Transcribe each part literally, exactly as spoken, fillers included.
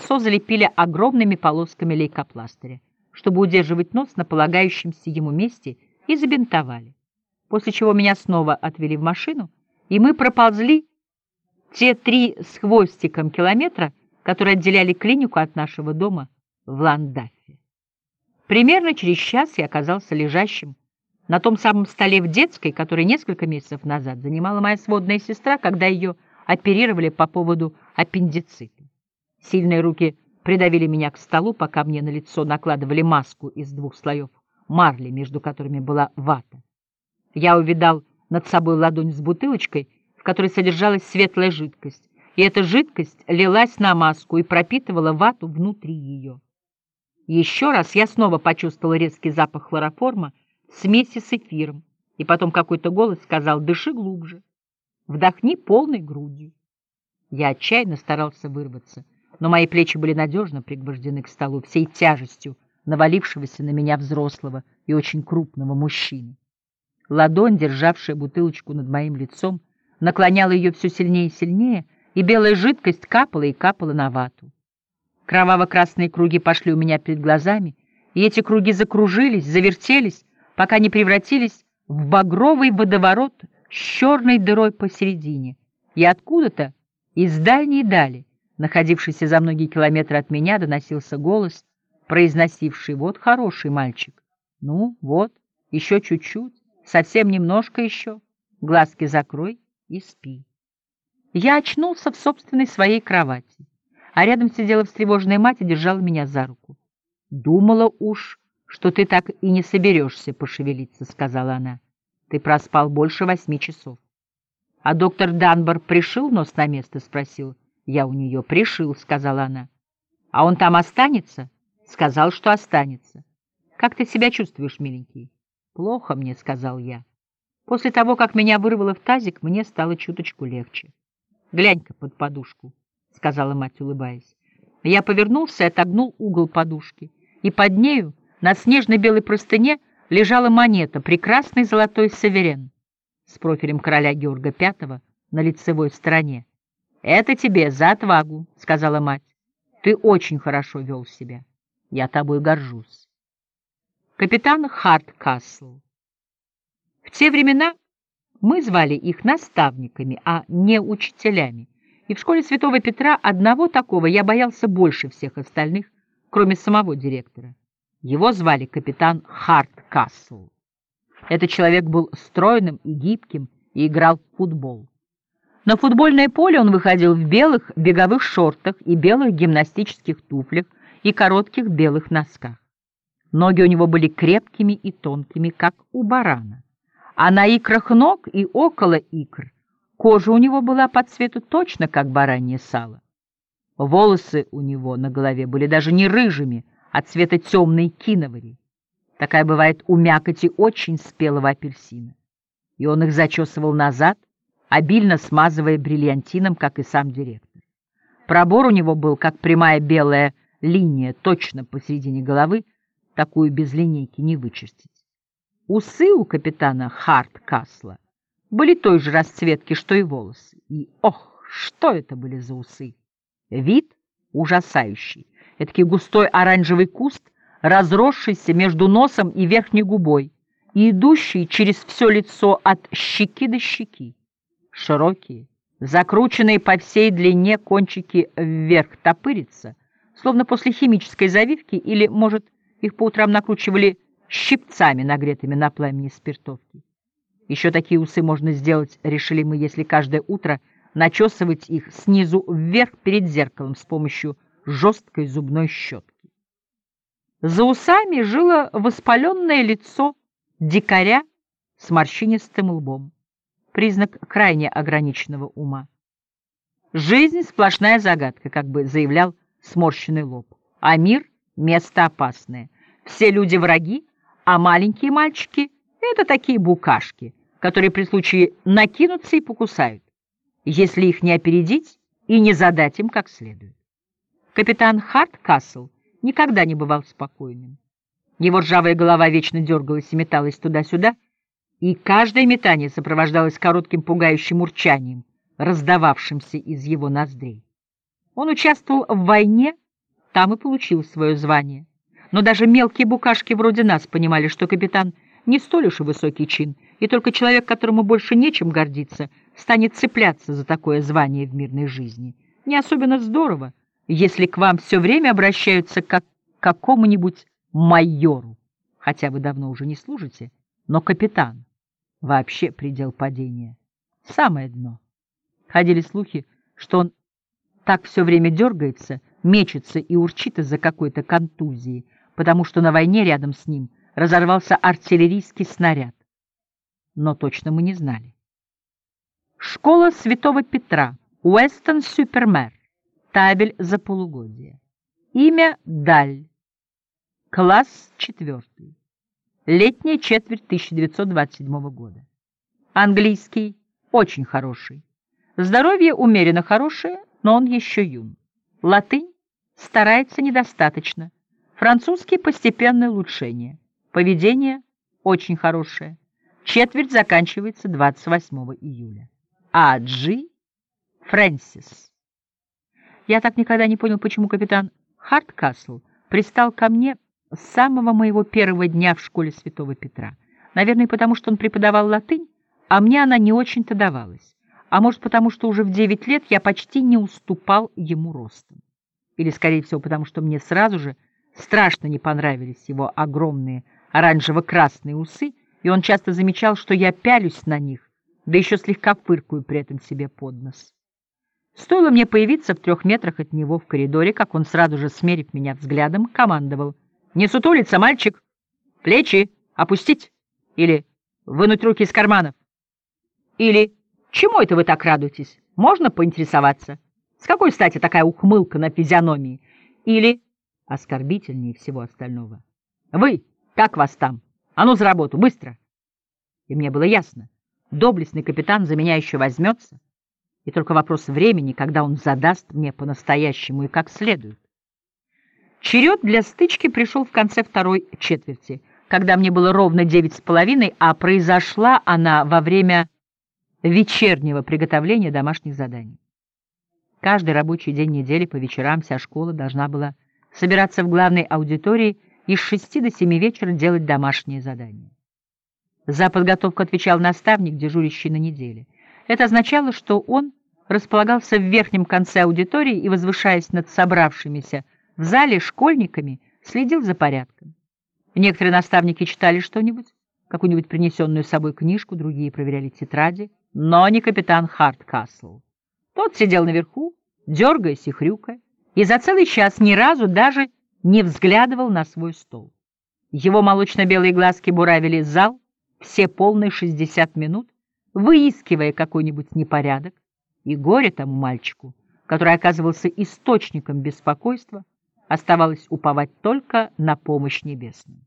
лицо залепили огромными полосками лейкопластыря, чтобы удерживать нос на полагающемся ему месте, и забинтовали. После чего меня снова отвели в машину, и мы проползли те три с хвостиком километра, которые отделяли клинику от нашего дома в Ландаффе. Примерно через час я оказался лежащим на том самом столе в детской, который несколько месяцев назад занимала моя сводная сестра, когда ее оперировали по поводу аппендицита. Сильные руки придавили меня к столу, пока мне на лицо накладывали маску из двух слоев марли, между которыми была вата. Я увидал над собой ладонь с бутылочкой, в которой содержалась светлая жидкость, и эта жидкость лилась на маску и пропитывала вату внутри ее. Еще раз я снова почувствовал резкий запах хлороформа в смеси с эфиром, и потом какой-то голос сказал: «Дыши глубже, вдохни полной грудью». Я отчаянно старался вырваться, но мои плечи были надежно пригвождены к столу всей тяжестью навалившегося на меня взрослого и очень крупного мужчины. Ладонь, державшая бутылочку над моим лицом, наклоняла ее все сильнее и сильнее, и белая жидкость капала и капала на вату. Кроваво-красные круги пошли у меня перед глазами, и эти круги закружились, завертелись, пока не превратились в багровый водоворот с черной дырой посередине. И откуда-то, из дальней дали, находившийся за многие километры от меня, доносился голос, произносивший: «Вот хороший мальчик. Ну, вот, еще чуть-чуть, совсем немножко еще. Глазки закрой и спи». Я очнулся в собственной своей кровати, а рядом сидела встревоженная мать и держала меня за руку. «Думала уж, что ты так и не соберешься пошевелиться», — сказала она. «Ты проспал больше восьми часов». «А доктор Данбар пришил нос на место?» — спросил я у нее. «Пришил», — сказала она. «А он там останется?» «Сказал, что останется». «Как ты себя чувствуешь, миленький?» «Плохо мне», — сказал я. После того, как меня вырвало в тазик, мне стало чуточку легче. «Глянь-ка под подушку», — сказала мать, улыбаясь. Я повернулся и отогнул угол подушки, и под нею на снежной белой простыне лежала монета, прекрасный золотой саверен с профилем короля Георга Пятого на лицевой стороне. «Это тебе за отвагу», — сказала мать. «Ты очень хорошо вел себя. Я тобой горжусь». Капитан Харткасл. В те времена мы звали их наставниками, а не учителями, и в школе Святого Петра одного такого я боялся больше всех остальных, кроме самого директора. Его звали капитан Харткасл. Этот человек был стройным и гибким и играл в футбол. На футбольное поле он выходил в белых беговых шортах и белых гимнастических туфлях и коротких белых носках. Ноги у него были крепкими и тонкими, как у барана, а на икрах ног и около икр кожа у него была по цвету точно как баранье сало. Волосы у него на голове были даже не рыжими, а цвета темной киновари. Такая бывает у мякоти очень спелого апельсина. И он их зачесывал назад, обильно смазывая бриллиантином, как и сам директор. Пробор у него был, как прямая белая линия, точно посередине головы, такую без линейки не вычертить. Усы у капитана Харткасла были той же расцветки, что и волосы. И, ох, что это были за усы! Вид ужасающий. Эдакий густой оранжевый куст, разросшийся между носом и верхней губой, и идущий через все лицо от щеки до щеки. Широкие, закрученные по всей длине кончики вверх топырятся, словно после химической завивки, или, может, их по утрам накручивали щипцами, нагретыми на пламени спиртовки. Еще такие усы можно сделать, решили мы, если каждое утро начесывать их снизу вверх перед зеркалом с помощью жесткой зубной щетки. За усами жило воспаленное лицо дикаря с морщинистым лбом, признак крайне ограниченного ума. Жизнь — сплошная загадка, как бы заявлял сморщенный лоб, а мир — место опасное. Все люди — враги, а маленькие мальчики — это такие букашки, которые при случае накинутся и покусают, если их не опередить и не задать им как следует. Капитан Харткасл никогда не бывал спокойным. Его ржавая голова вечно дергалась и металась туда-сюда, и каждое метание сопровождалось коротким пугающим урчанием, раздававшимся из его ноздрей. Он участвовал в войне Там и получил свое звание. Но даже мелкие букашки вроде нас понимали, что капитан не столь уж и высокий чин, и только человек, которому больше нечем гордиться, станет цепляться за такое звание в мирной жизни. Не особенно здорово, если к вам все время обращаются как к какому-нибудь майору, хотя вы давно уже не служите, но капитан — вообще предел падения, самое дно. Ходили слухи, что он так все время дергается, мечется и урчит из-за какой-то контузии, потому что на войне рядом с ним разорвался артиллерийский снаряд. Но точно мы не знали. Школа Святого Петра, Уэстон-Сюпер-Мэр, табель за полугодие. Имя Даль. Класс четвертый. Летняя четверть тысяча девятьсот двадцать седьмого года. Английский очень хороший. Здоровье умеренно хорошее, но он еще юн. Латынь старается недостаточно. Французский постепенное улучшение. Поведение очень хорошее. Четверть заканчивается двадцать восьмого июля. А. Джи. Фрэнсис. Я так никогда не понял, почему капитан Хардкасл пристал ко мне с самого моего первого дня в школе Святого Петра. Наверное, потому что он преподавал латынь, а мне она не очень-то давалась. А может, потому что уже в девять лет я почти не уступал ему ростом. Или, скорее всего, потому что мне сразу же страшно не понравились его огромные оранжево-красные усы, и он часто замечал, что я пялюсь на них, да еще слегка фыркаю при этом себе под нос. Стоило мне появиться в трех метрах от него в коридоре, как он, сразу же смерив меня взглядом, командовал: «Не сутулиться, мальчик! Плечи опустить!» Или «Вынуть руки из карманов!» Или «Чему это вы так радуетесь? Можно поинтересоваться? С какой стати такая ухмылка на физиономии?» Или, оскорбительнее всего остального: «Вы, как вас там? А ну за работу, быстро!» И мне было ясно, доблестный капитан за меня еще возьмется, и только вопрос времени, когда он задаст мне по-настоящему и как следует. Черед для стычки пришел в конце второй четверти, когда мне было ровно девять с половиной, а произошла она во время вечернего приготовления домашних заданий. Каждый рабочий день недели по вечерам вся школа должна была собираться в главной аудитории и с шести до семи вечера делать домашние задания. За подготовку отвечал наставник, дежурящий на неделе. Это означало, что он располагался в верхнем конце аудитории и, возвышаясь над собравшимися в зале школьниками, следил за порядком. Некоторые наставники читали что-нибудь, какую-нибудь принесенную с собой книжку, другие проверяли тетради, но не капитан Хардкасл. Тот сидел наверху, дергаясь и хрюкая, и за целый час ни разу даже не взглядывал на свой стол. Его молочно-белые глазки буравили зал все полные шестьдесят минут, выискивая какой-нибудь непорядок, и горе тому мальчику, который оказывался источником беспокойства, оставалось уповать только на помощь небесную.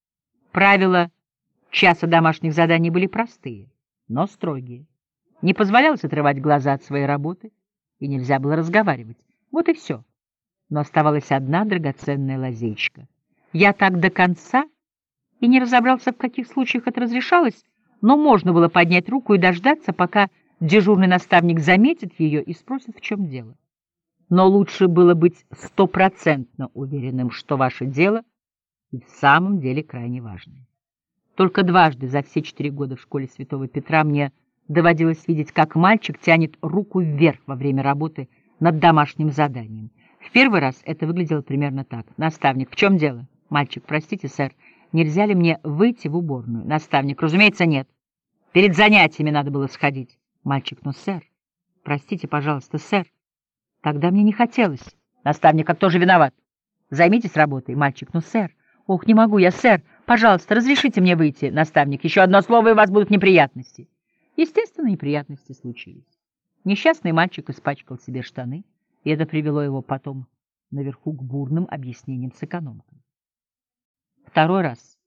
Правила часа домашних заданий были простые, но строгие. Не позволялось отрывать глаза от своей работы, и нельзя было разговаривать. Вот и все. Но оставалась одна драгоценная лазейка. Я так до конца и не разобрался, в каких случаях это разрешалось, но можно было поднять руку и дождаться, пока дежурный наставник заметит ее и спросит, в чем дело. Но лучше было быть стопроцентно уверенным, что ваше дело и в самом деле крайне важное. Только дважды за все четыре года в школе Святого Петра мне доводилось видеть, как мальчик тянет руку вверх во время работы над домашним заданием. В первый раз это выглядело примерно так. Наставник: «В чем дело?» Мальчик: «Простите, сэр, нельзя ли мне выйти в уборную?» Наставник: «Разумеется, нет. Перед занятиями надо было сходить». Мальчик: «Но, сэр, простите, пожалуйста, сэр, тогда мне не хотелось». Наставник: «А кто же виноват? Займитесь работой». Мальчик: «Ну, сэр, ох, не могу я, сэр, пожалуйста, разрешите мне выйти». Наставник: «Еще одно слово, и у вас будут неприятности». Естественно, неприятности случились. Несчастный мальчик испачкал себе штаны, и это привело его потом наверху к бурным объяснениям с экономкой. Второй раз